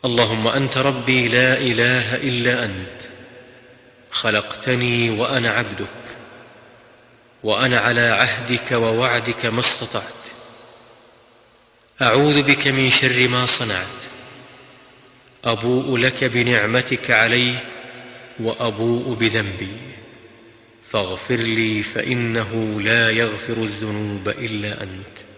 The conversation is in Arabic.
اللهم أنت ربي لا إله إلا أنت، خلقتني وأنا عبدك، وأنا على عهدك ووعدك ما استطعت. أعوذ بك من شر ما صنعت، أبوء لك بنعمتك علي وأبوء بذنبي، فاغفر لي فإنه لا يغفر الذنوب إلا أنت.